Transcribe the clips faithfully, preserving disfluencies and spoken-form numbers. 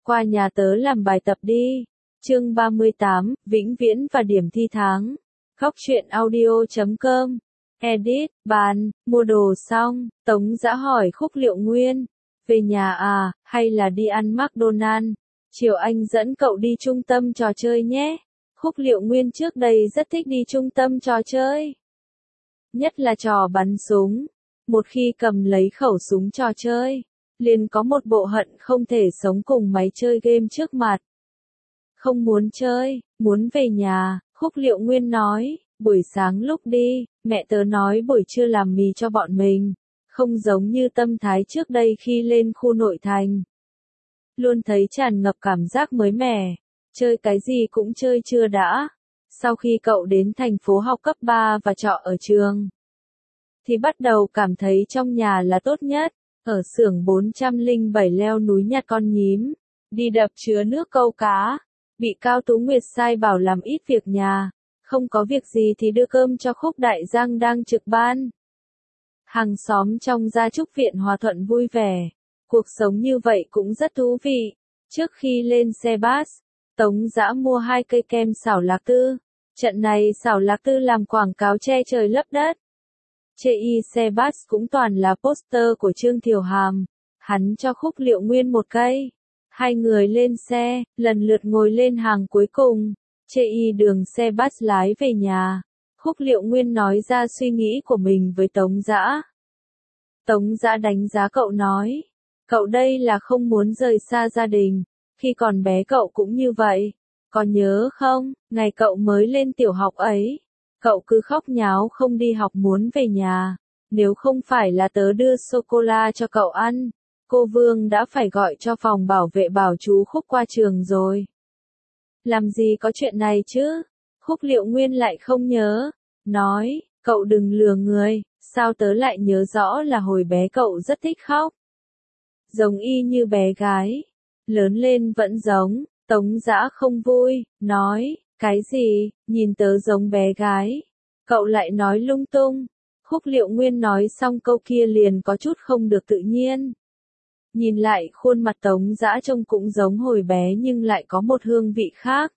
qua nhà tớ làm bài tập đi. Chương ba mươi tám, vĩnh viễn và điểm thi tháng. Góc truyện audio chấm com. Edit, bàn, mua đồ xong, Tống Dã hỏi Khúc Liệu Nguyên. Về nhà à, hay là đi ăn McDonald? Chiều anh dẫn cậu đi trung tâm trò chơi nhé. Khúc Liệu Nguyên trước đây rất thích đi trung tâm trò chơi. Nhất là trò bắn súng. Một khi cầm lấy khẩu súng trò chơi, liền có một bộ hận không thể sống cùng máy chơi game trước mặt. Không muốn chơi, muốn về nhà, Khúc Liệu Nguyên nói, buổi sáng lúc đi, mẹ tớ nói buổi trưa làm mì cho bọn mình, không giống như tâm thái trước đây khi lên khu nội thành. Luôn thấy tràn ngập cảm giác mới mẻ, chơi cái gì cũng chơi chưa đã. Sau khi cậu đến thành phố học cấp ba và trọ ở trường, thì bắt đầu cảm thấy trong nhà là tốt nhất. Ở xưởng bốn trăm lẻ bảy leo núi nhặt con nhím, đi đập chứa nước câu cá, bị Cao Tú Nguyệt sai bảo làm ít việc nhà, không có việc gì thì đưa cơm cho Khúc Đại Giang đang trực ban. Hàng xóm trong gia trúc viện hòa thuận vui vẻ, cuộc sống như vậy cũng rất thú vị. Trước khi lên xe bus, Tống Dã mua hai cây kem xảo lạc tư. Trận này xảo lạc tư làm quảng cáo che trời lấp đất. Chê y xe bus cũng toàn là poster của Trương Thiều Hàm. Hắn cho Khúc Liệu Nguyên một cây. Hai người lên xe, lần lượt ngồi lên hàng cuối cùng. Chê y đường xe bus lái về nhà. Khúc Liệu Nguyên nói ra suy nghĩ của mình với Tống Dã. Tống Dã đánh giá cậu nói, cậu đây là không muốn rời xa gia đình. Khi còn bé cậu cũng như vậy. Có nhớ không, ngày cậu mới lên tiểu học ấy, cậu cứ khóc nháo không đi học muốn về nhà. Nếu không phải là tớ đưa sô-cô-la cho cậu ăn, cô Vương đã phải gọi cho phòng bảo vệ bảo chú Khúc qua trường rồi. Làm gì có chuyện này chứ? Khúc Liệu Nguyên lại không nhớ. Nói, cậu đừng lừa người, sao tớ lại nhớ rõ là hồi bé cậu rất thích khóc. Giống y như bé gái. Lớn lên vẫn giống. Tống Dã không vui, nói, cái gì, nhìn tớ giống bé gái. Cậu lại nói lung tung. Khúc Liệu Nguyên nói xong câu kia liền có chút không được tự nhiên. Nhìn lại khuôn mặt Tống Dã trông cũng giống hồi bé nhưng lại có một hương vị khác.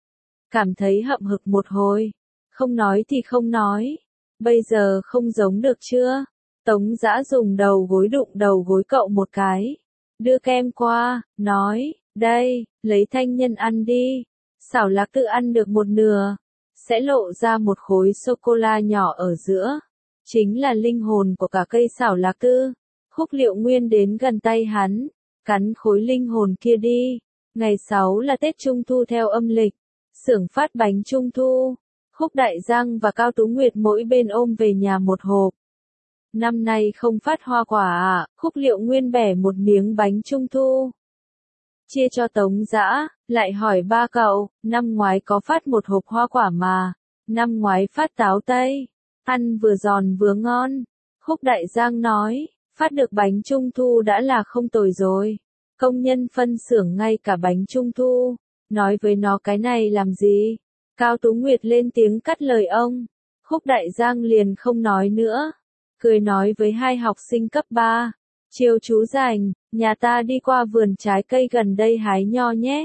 Cảm thấy hậm hực một hồi. Không nói thì không nói. Bây giờ không giống được chưa? Tống Dã dùng đầu gối đụng đầu gối cậu một cái. Đưa kem qua, nói, đây, lấy thanh nhân ăn đi. Xảo lạc tư ăn được một nửa, sẽ lộ ra một khối sô-cô-la nhỏ ở giữa. Chính là linh hồn của cả cây xảo lạc tư. Khúc Liệu Nguyên đến gần tay hắn, cắn khối linh hồn kia đi. Ngày sáu là Tết Trung Thu theo âm lịch. Xưởng phát bánh Trung Thu. Khúc Đại Giang và Cao Tú Nguyệt mỗi bên ôm về nhà một hộp. Năm nay không phát hoa quả à? Khúc Liệu Nguyên bẻ một miếng bánh Trung Thu, chia cho Tống Dã, lại hỏi ba cậu, năm ngoái có phát một hộp hoa quả mà, năm ngoái phát táo tây, ăn vừa giòn vừa ngon. Khúc Đại Giang nói, phát được bánh Trung Thu đã là không tồi rồi. Công nhân phân xưởng ngay cả bánh Trung Thu, nói với nó cái này làm gì? Cao Tú Nguyệt lên tiếng cắt lời ông. Khúc Đại Giang liền không nói nữa, cười nói với hai học sinh cấp ba. Chiều chú rảnh, nhà ta đi qua vườn trái cây gần đây hái nho nhé.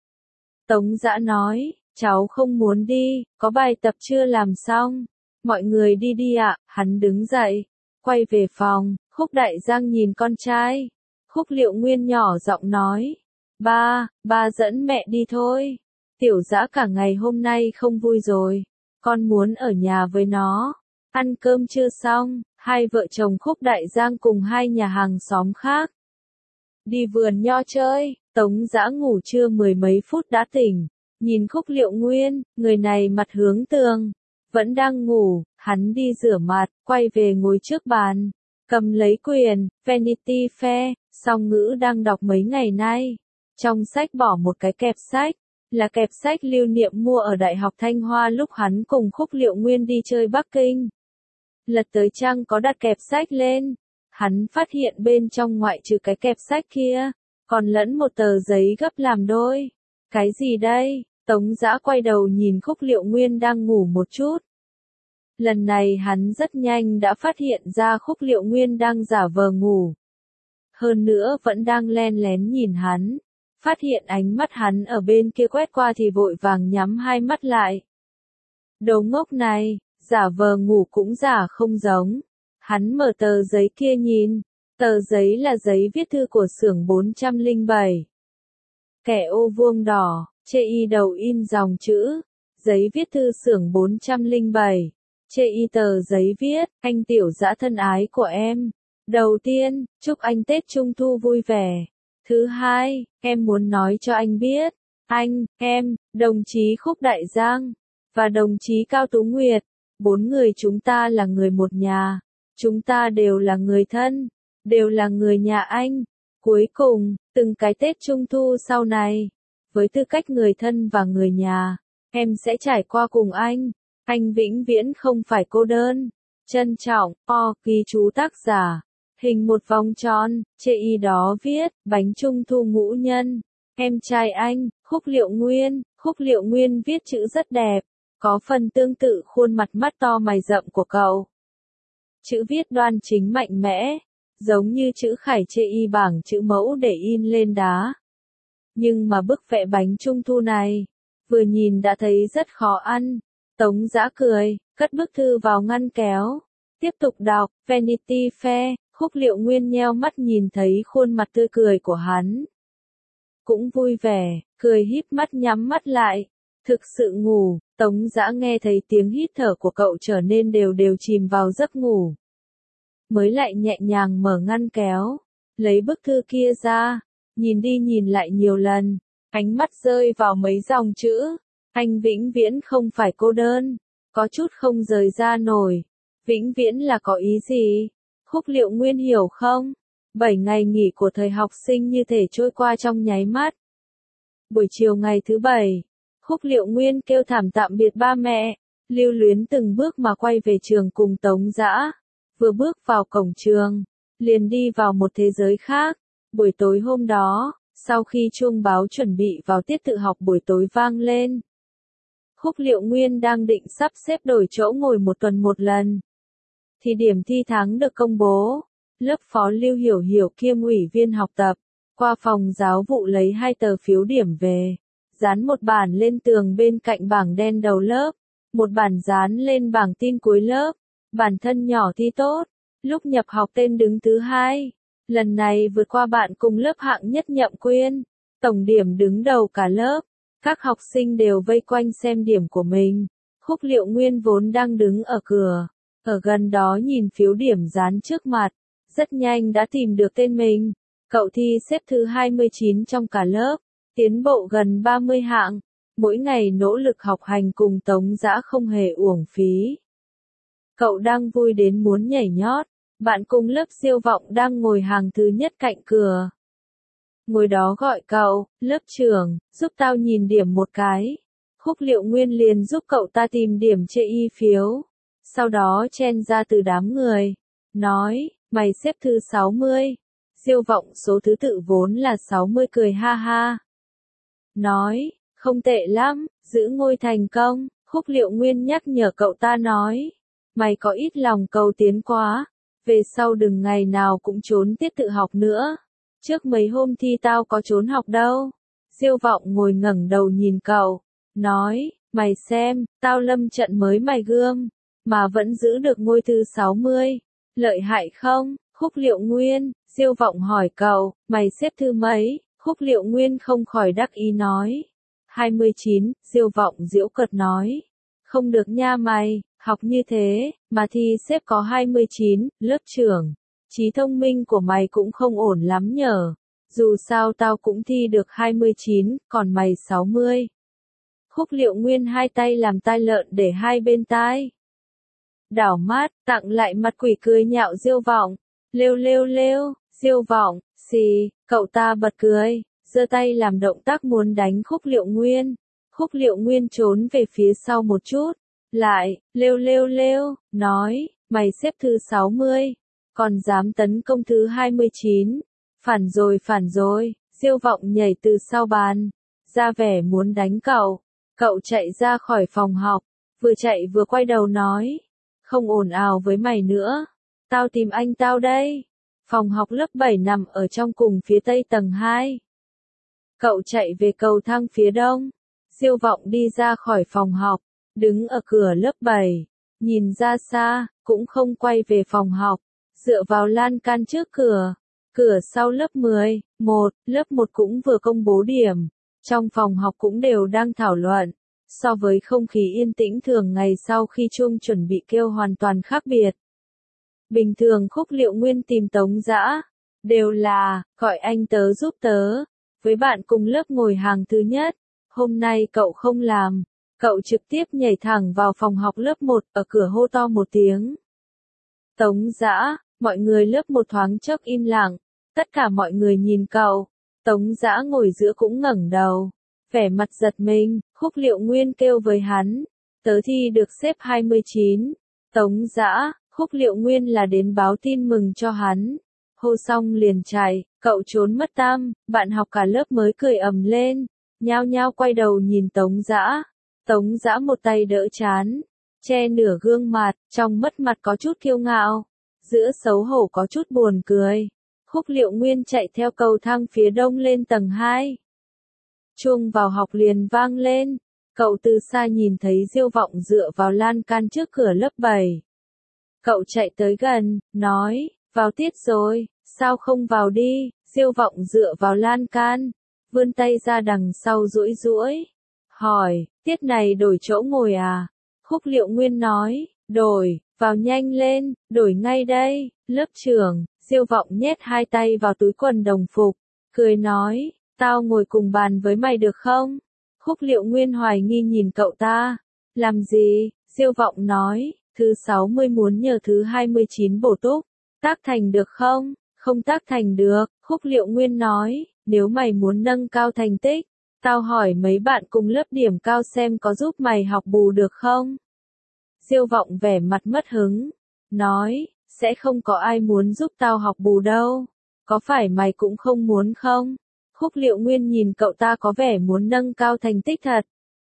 Tống Dã nói, cháu không muốn đi, có bài tập chưa làm xong. Mọi người đi đi ạ. Hắn đứng dậy, quay về phòng. Khúc Đại Giang nhìn con trai. Khúc Liệu Nguyên nhỏ giọng nói, ba, ba dẫn mẹ đi thôi. Tiểu Dã cả ngày hôm nay không vui rồi, con muốn ở nhà với nó. Ăn cơm chưa xong, hai vợ chồng Khúc Đại Giang cùng hai nhà hàng xóm khác đi vườn nho chơi. Tống Dã ngủ trưa mười mấy phút đã tỉnh, nhìn Khúc Liệu Nguyên, người này mặt hướng tường, vẫn đang ngủ. Hắn đi rửa mặt, quay về ngồi trước bàn, cầm lấy quyển Vanity Fair, song ngữ đang đọc mấy ngày nay. Trong sách bỏ một cái kẹp sách, là kẹp sách lưu niệm mua ở Đại học Thanh Hoa lúc hắn cùng Khúc Liệu Nguyên đi chơi Bắc Kinh. Lật tới trang có đặt kẹp sách lên, hắn phát hiện bên trong ngoại trừ cái kẹp sách kia, còn lẫn một tờ giấy gấp làm đôi. Cái gì đây? Tống Dã quay đầu nhìn Khúc Liệu Nguyên đang ngủ một chút. Lần này hắn rất nhanh đã phát hiện ra Khúc Liệu Nguyên đang giả vờ ngủ. Hơn nữa vẫn đang len lén nhìn hắn. phát hiện ánh mắt hắn ở bên kia quét qua thì vội vàng nhắm hai mắt lại. Đồ ngốc này, giả vờ ngủ cũng giả không giống. Hắn mở tờ giấy kia nhìn, tờ giấy là giấy viết thư của xưởng bốn trăm lẻ bảy. Kẻ ô vuông đỏ, chê y đầu in dòng chữ, giấy viết thư xưởng bốn trăm lẻ bảy. Chê y tờ giấy viết, anh tiểu dã thân ái của em. Đầu tiên, chúc anh Tết Trung Thu vui vẻ. Thứ hai, em muốn nói cho anh biết, anh, em, đồng chí Khúc Đại Giang, và đồng chí Cao Tú Nguyệt, bốn người chúng ta là người một nhà. Chúng ta đều là người thân, đều là người nhà anh. Cuối cùng, từng cái Tết Trung Thu sau này, với tư cách người thân và người nhà, em sẽ trải qua cùng anh. Anh vĩnh viễn không phải cô đơn. Trân trọng, o, ghi chú tác giả. Hình một vòng tròn, chê y đó viết, bánh Trung Thu ngũ nhân. Em trai anh, Khúc Liệu Nguyên. Khúc Liệu Nguyên viết chữ rất đẹp, có phần tương tự khuôn mặt mắt to mày rậm của cậu. Chữ viết đoan chính mạnh mẽ, giống như chữ khải chê y bảng chữ mẫu để in lên đá. Nhưng mà bức vẽ bánh Trung Thu này, vừa nhìn đã thấy rất khó ăn. Tống Dã cười, cất bức thư vào ngăn kéo. Tiếp tục đọc, Vanity Fair, Khúc Liệu Nguyên nheo mắt nhìn thấy khuôn mặt tươi cười của hắn. Cũng vui vẻ, cười híp mắt nhắm mắt lại. Thực sự ngủ, Tống Dã nghe thấy tiếng hít thở của cậu trở nên đều đều chìm vào giấc ngủ. Mới lại nhẹ nhàng mở ngăn kéo, lấy bức thư kia ra, nhìn đi nhìn lại nhiều lần, ánh mắt rơi vào mấy dòng chữ. Anh vĩnh viễn không phải cô đơn, có chút không rời ra nổi. Vĩnh viễn là có ý gì? Khúc Liệu Nguyên hiểu không? Bảy ngày nghỉ của thời học sinh như thể trôi qua trong nháy mắt. Buổi chiều ngày thứ bảy, Khúc Liệu Nguyên kêu thảm tạm biệt ba mẹ, lưu luyến từng bước mà quay về trường cùng Tống Dã. Vừa bước vào cổng trường, liền đi vào một thế giới khác. Buổi tối hôm đó, sau khi chuông báo chuẩn bị vào tiết tự học buổi tối vang lên, Khúc Liệu Nguyên đang định sắp xếp đổi chỗ ngồi một tuần một lần, thì điểm thi tháng được công bố. Lớp phó Lưu Hiểu Hiểu kiêm ủy viên học tập, qua phòng giáo vụ lấy hai tờ phiếu điểm về, dán một bản lên tường bên cạnh bảng đen đầu lớp, một bản dán lên bảng tin cuối lớp. Bản thân nhỏ thi tốt, lúc nhập học tên đứng thứ hai, lần này vượt qua bạn cùng lớp hạng nhất Nhậm Quyên, tổng điểm đứng đầu cả lớp. Các học sinh đều vây quanh xem điểm của mình. Khúc Liệu Nguyên vốn đang đứng ở cửa, ở gần đó nhìn phiếu điểm dán trước mặt, rất nhanh đã tìm được tên mình. Cậu thi xếp thứ hai mươi chín trong cả lớp, tiến bộ gần ba mươi hạng, mỗi ngày nỗ lực học hành cùng Tống Dã không hề uổng phí. Cậu đang vui đến muốn nhảy nhót, bạn cùng lớp Diêu Vọng đang ngồi hàng thứ nhất cạnh cửa. Ngồi đó gọi cậu, lớp trưởng, giúp tao nhìn điểm một cái. Khúc Liệu Nguyên liền giúp cậu ta tìm điểm chê y phiếu. Sau đó chen ra từ đám người, nói, mày xếp thứ sáu mươi. Diêu Vọng số thứ tự vốn là sáu mươi cười ha ha. Nói, không tệ lắm, giữ ngôi thành công. Khúc Liệu Nguyên nhắc nhở cậu ta nói, mày có ít lòng cầu tiến quá, về sau đừng ngày nào cũng trốn tiết tự học nữa. Trước mấy hôm thi tao có trốn học đâu. Diêu Vọng ngồi ngẩng đầu nhìn cậu, nói, mày xem, tao lâm trận mới mày gươm, mà vẫn giữ được ngôi thứ sáu mươi. Lợi hại không? Khúc Liệu Nguyên, Diêu Vọng hỏi cậu, mày xếp thứ mấy? Khúc Liệu Nguyên không khỏi đắc ý nói, hai mươi chín. Diêu Vọng giễu cợt nói, không được nha mày, học như thế, mà thi xếp có hai mươi chín, lớp trưởng. Trí thông minh của mày cũng không ổn lắm nhở. Dù sao tao cũng thi được hai mươi chín, còn mày sáu mươi. Khúc Liệu Nguyên hai tay làm tai lợn để hai bên tai. Đảo mắt, tặng lại mặt quỷ cười nhạo Diêu Vọng. Lêu lêu lêu, Diêu Vọng, xì, cậu ta bật cười, giơ tay làm động tác muốn đánh Khúc Liệu Nguyên. Khúc Liệu Nguyên trốn về phía sau một chút, lại, lêu lêu lêu, nói, mày xếp thứ sáu mươi. Còn dám tấn công thứ hai mươi chín. Phản rồi phản rồi, Diêu Vọng nhảy từ sau bàn, ra vẻ muốn đánh cậu. Cậu chạy ra khỏi phòng học, vừa chạy vừa quay đầu nói, không ồn ào với mày nữa, tao tìm anh tao đây. Phòng học lớp bảy nằm ở trong cùng phía tây tầng hai. Cậu chạy về cầu thang phía đông. Diêu Vọng đi ra khỏi phòng học, đứng ở cửa lớp bảy, nhìn ra xa, cũng không quay về phòng học, dựa vào lan can trước cửa. Cửa sau lớp mười, một, lớp một cũng vừa công bố điểm. Trong phòng học cũng đều đang thảo luận. So với không khí yên tĩnh thường ngày sau khi chuông chuẩn bị kêu hoàn toàn khác biệt. Bình thường Khúc Liệu Nguyên tìm Tống Dã, đều là, gọi anh tớ giúp tớ, với bạn cùng lớp ngồi hàng thứ nhất. Hôm nay cậu không làm, cậu trực tiếp nhảy thẳng vào phòng học lớp một, ở cửa hô to một tiếng. Tống Dã, mọi người lớp một thoáng chốc im lặng, tất cả mọi người nhìn cậu. Tống Dã ngồi giữa cũng ngẩng đầu, vẻ mặt giật mình. Khúc Liệu Nguyên kêu với hắn, tớ thi được xếp hai mươi chín. Tống Dã, Khúc Liệu Nguyên là đến báo tin mừng cho hắn. Hô xong liền chạy, cậu trốn mất tăm, bạn học cả lớp mới cười ầm lên, nhao nhao quay đầu nhìn Tống Dã. Tống Dã một tay đỡ trán, che nửa gương mặt, trong mất mặt có chút kiêu ngạo, giữa xấu hổ có chút buồn cười. Khúc Liệu Nguyên chạy theo cầu thang phía đông lên tầng hai. Chuông vào học liền vang lên, cậu từ xa nhìn thấy Diêu Vọng dựa vào lan can trước cửa lớp bảy. Cậu chạy tới gần, nói, vào tiết rồi, sao không vào đi? Diêu Vọng dựa vào lan can, vươn tay ra đằng sau duỗi duỗi, hỏi, tiết này đổi chỗ ngồi à? Khúc Liệu Nguyên nói, đổi, vào nhanh lên, đổi ngay đây. Lớp trưởng, Diêu Vọng nhét hai tay vào túi quần đồng phục, cười nói, tao ngồi cùng bàn với mày được không? Khúc Liệu Nguyên hoài nghi nhìn cậu ta, làm gì? Diêu Vọng nói, thứ sáu mươi muốn nhờ thứ hai mươi chín bổ túc, tác thành được không? Không tác thành được. Khúc Liệu Nguyên nói, nếu mày muốn nâng cao thành tích, tao hỏi mấy bạn cùng lớp điểm cao xem có giúp mày học bù được không? Diêu Vọng vẻ mặt mất hứng, nói, sẽ không có ai muốn giúp tao học bù đâu, có phải mày cũng không muốn không? Khúc Liệu Nguyên nhìn cậu ta có vẻ muốn nâng cao thành tích thật.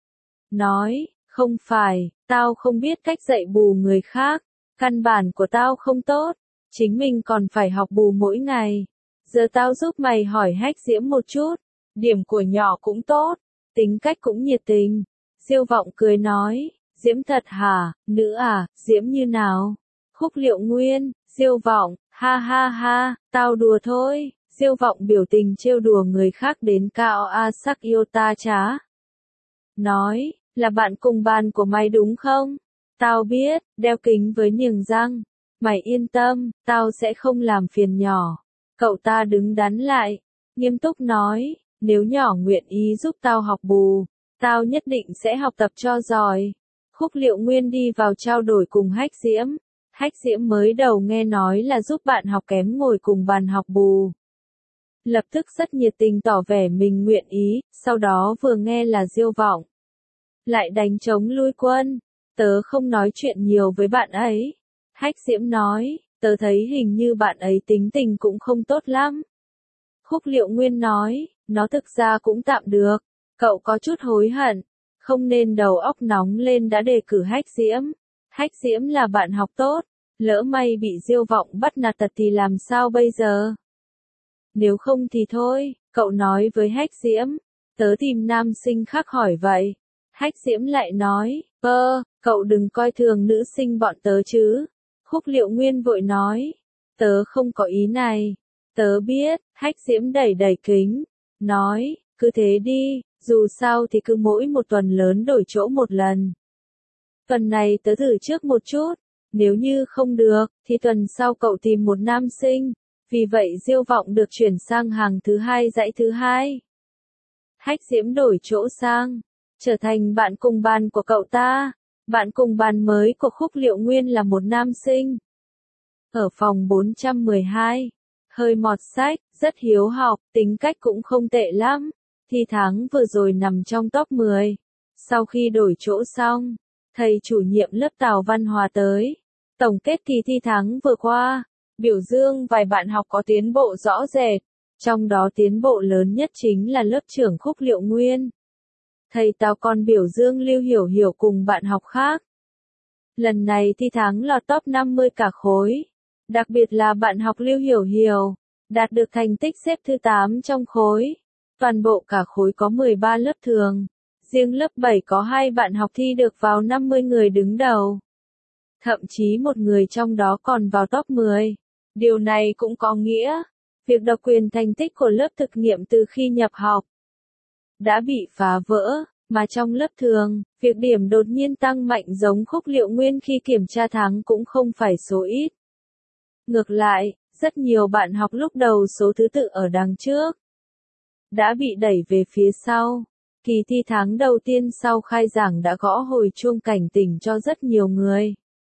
Nói, không phải, tao không biết cách dạy bù người khác, căn bản của tao không tốt, chính mình còn phải học bù mỗi ngày. Giờ tao giúp mày hỏi Hách Diễm một chút, điểm của nhỏ cũng tốt, tính cách cũng nhiệt tình. Diêu Vọng cười nói, Diễm thật hả, nữ à, Diễm như nào? Khúc Liệu Nguyên, Diêu Vọng, ha ha ha, tao đùa thôi. Diêu Vọng biểu tình trêu đùa người khác đến cao a sắc yêu ta chá. Nói, là bạn cùng bàn của mày đúng không? Tao biết, đeo kính với niềng răng. Mày yên tâm, tao sẽ không làm phiền nhỏ. Cậu ta đứng đắn lại, nghiêm túc nói, nếu nhỏ nguyện ý giúp tao học bù, tao nhất định sẽ học tập cho giỏi. Khúc Liệu Nguyên đi vào trao đổi cùng Hách Diễm. Hách Diễm mới đầu nghe nói là giúp bạn học kém ngồi cùng bàn học bù, lập tức rất nhiệt tình tỏ vẻ mình nguyện ý, sau đó vừa nghe là Diêu Vọng, lại đánh trống lui quân. Tớ không nói chuyện nhiều với bạn ấy. Hách Diễm nói, tớ thấy hình như bạn ấy tính tình cũng không tốt lắm. Khúc Liệu Nguyên nói, nó thực ra cũng tạm được, cậu có chút hối hận, không nên đầu óc nóng lên đã đề cử Hách Diễm. Hách Diễm là bạn học tốt, lỡ may bị Diêu Vọng bắt nạt tật thì làm sao bây giờ? Nếu không thì thôi, cậu nói với Hách Diễm, tớ tìm nam sinh khác hỏi vậy. Hách Diễm lại nói, ơ, cậu đừng coi thường nữ sinh bọn tớ chứ. Khúc Liệu Nguyên vội nói, tớ không có ý này, tớ biết. Hách Diễm đẩy đẩy kính, nói, cứ thế đi, dù sao thì cứ mỗi một tuần lớn đổi chỗ một lần. Tuần này tớ thử trước một chút, nếu như không được, thì tuần sau cậu tìm một nam sinh. Vì vậy Diêu Vọng được chuyển sang hàng thứ hai dãy thứ hai. Hách Diễm đổi chỗ sang, trở thành bạn cùng bàn của cậu ta. Bạn cùng bàn mới của Khúc Liệu Nguyên là một nam sinh. Ở phòng bốn trăm mười hai, hơi mọt sách, rất hiếu học, tính cách cũng không tệ lắm. Thi tháng vừa rồi nằm trong top mười. Sau khi đổi chỗ xong, thầy chủ nhiệm lớp Tào Văn Hòa tới, tổng kết kỳ thi tháng vừa qua, biểu dương vài bạn học có tiến bộ rõ rệt, trong đó tiến bộ lớn nhất chính là lớp trưởng Khúc Liệu Nguyên. Thầy Tào còn biểu dương Lưu Hiểu Hiểu cùng bạn học khác. Lần này thi tháng lọt top năm mươi cả khối, đặc biệt là bạn học Lưu Hiểu Hiểu, đạt được thành tích xếp thứ tám trong khối. Toàn bộ cả khối có mười ba lớp thường. Riêng lớp bảy có hai bạn học thi được vào năm mươi người đứng đầu. Thậm chí một người trong đó còn vào top mười. Điều này cũng có nghĩa, việc độc quyền thành tích của lớp thực nghiệm từ khi nhập học đã bị phá vỡ, mà trong lớp thường, việc điểm đột nhiên tăng mạnh giống Khúc Liệu Nguyên khi kiểm tra tháng cũng không phải số ít. Ngược lại, rất nhiều bạn học lúc đầu số thứ tự ở đằng trước đã bị đẩy về phía sau. Kỳ thi tháng đầu tiên sau khai giảng đã gõ hồi chuông cảnh tỉnh cho rất nhiều người.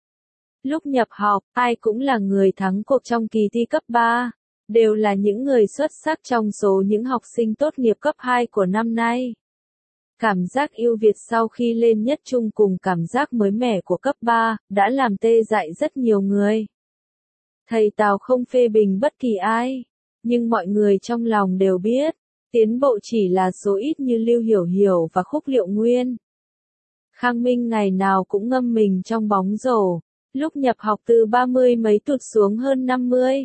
Lúc nhập học, ai cũng là người thắng cuộc trong kỳ thi cấp ba, đều là những người xuất sắc trong số những học sinh tốt nghiệp cấp hai của năm nay. Cảm giác ưu việt sau khi lên nhất trung cùng cảm giác mới mẻ của cấp ba, đã làm tê dại rất nhiều người. Thầy Tào không phê bình bất kỳ ai, nhưng mọi người trong lòng đều biết, tiến bộ chỉ là số ít như Lưu Hiểu Hiểu và Khúc Liệu Nguyên. Khang Minh ngày nào cũng ngâm mình trong bóng rổ, lúc nhập học từ ba mươi mấy tụt xuống hơn năm mươi.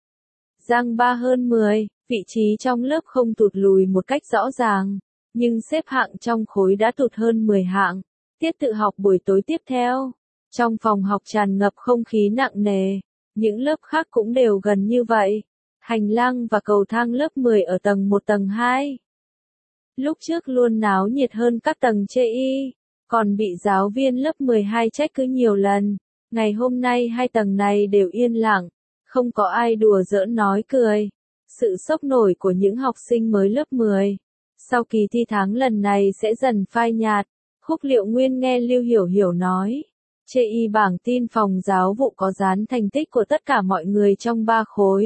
Giang Ba hơn mười, vị trí trong lớp không tụt lùi một cách rõ ràng, nhưng xếp hạng trong khối đã tụt hơn mười hạng. Tiết tự học buổi tối tiếp theo, trong phòng học tràn ngập không khí nặng nề, những lớp khác cũng đều gần như vậy. Hành lang và cầu thang lớp mười ở tầng một tầng hai. Lúc trước luôn náo nhiệt hơn các tầng chê y, còn bị giáo viên lớp mười hai trách cứ nhiều lần. Ngày hôm nay hai tầng này đều yên lặng, không có ai đùa giỡn nói cười. Sự sốc nổi của những học sinh mới lớp mười sau kỳ thi tháng lần này sẽ dần phai nhạt. Khúc Liệu Nguyên nghe Lưu Hiểu Hiểu nói, chê y bảng tin phòng giáo vụ có dán thành tích của tất cả mọi người trong ba khối.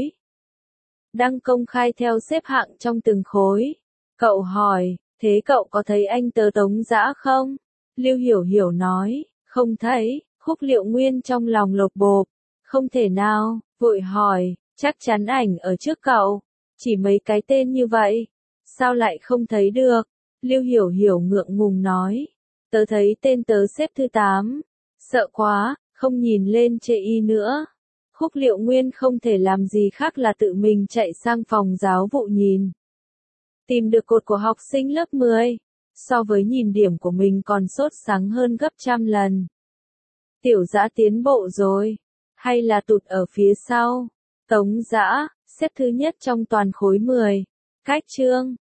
Đăng công khai theo xếp hạng trong từng khối. Cậu hỏi, thế cậu có thấy anh tớ Tống Dã không? Lưu Hiểu Hiểu nói, không thấy. Khúc Liệu Nguyên trong lòng lột bộp, không thể nào, vội hỏi, chắc chắn ảnh ở trước cậu, chỉ mấy cái tên như vậy, sao lại không thấy được? Lưu Hiểu Hiểu ngượng ngùng nói, tớ thấy tên tớ xếp thứ tám, sợ quá, không nhìn lên chê y nữa. Khúc Liệu Nguyên không thể làm gì khác là tự mình chạy sang phòng giáo vụ nhìn. Tìm được cột của học sinh lớp mười, so với nhìn điểm của mình còn sốt sắng hơn gấp trăm lần. Tiểu Dã tiến bộ rồi, hay là tụt ở phía sau? Tống Dã, xếp thứ nhất trong toàn khối mười. Cách chương